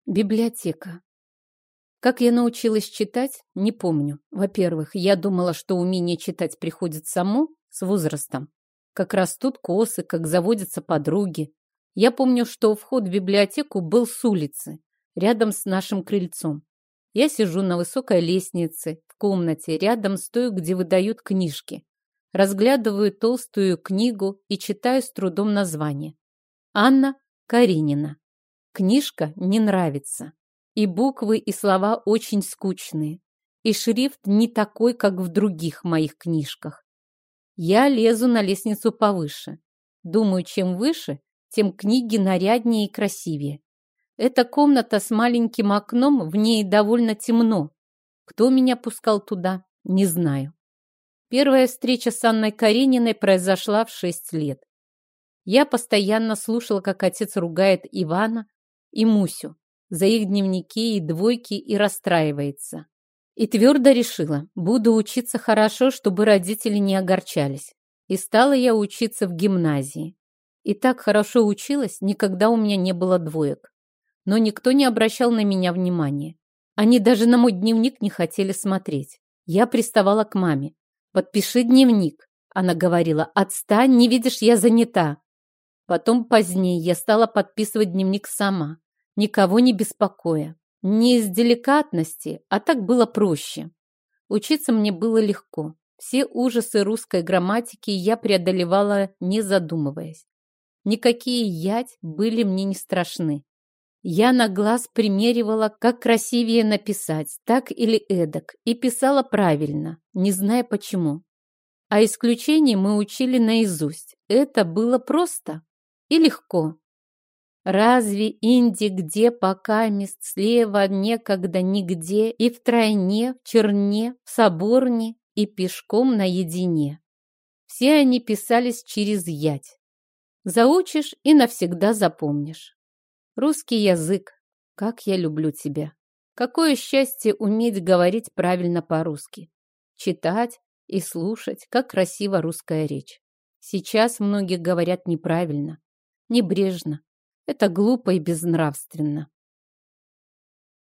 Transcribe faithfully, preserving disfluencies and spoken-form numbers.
Библиотека. Как я научилась читать, не помню. Во-первых, я думала, что умение читать приходит само с возрастом. Как растут косы, как заводятся подруги. Я помню, что вход в библиотеку был с улицы, рядом с нашим крыльцом. Я сижу на высокой лестнице, в комнате, рядом с той, где выдают книжки. Разглядываю толстую книгу и читаю с трудом название. Анна Каренина. Книжка не нравится. И буквы, и слова очень скучные. И шрифт не такой, как в других моих книжках. Я лезу на лестницу повыше. Думаю, чем выше, тем книги наряднее и красивее. Эта комната с маленьким окном, в ней довольно темно. Кто меня пускал туда, не знаю. Первая встреча с Анной Карениной произошла в шесть лет. Я постоянно слушала, как отец ругает Ивана и Мусю за их дневники и двойки и расстраивается. И твердо решила, буду учиться хорошо, чтобы родители не огорчались. И стала я учиться в гимназии. И так хорошо училась, никогда у меня не было двоек. Но никто не обращал на меня внимания. Они даже на мой дневник не хотели смотреть. Я приставала к маме. «Подпиши дневник». Она говорила, «Отстань, не видишь, я занята». Потом позднее я стала подписывать дневник сама, никого не беспокоя. Не из деликатности, а так было проще. Учиться мне было легко. Все ужасы русской грамматики я преодолевала, не задумываясь. Никакие ять были мне не страшны. Я на глаз примеривала, как красивее написать, так или эдак, и писала правильно, не зная почему. А исключения мы учили наизусть. Это было просто и легко. Разве инди где покамест слева некогда нигде и втройне, в черне, в соборне и пешком наедине? Все они писались через ять. Заучишь и навсегда запомнишь. Русский язык, как я люблю тебя. Какое счастье уметь говорить правильно по-русски. Читать и слушать, как красива русская речь. Сейчас многие говорят неправильно, небрежно. Это глупо и безнравственно.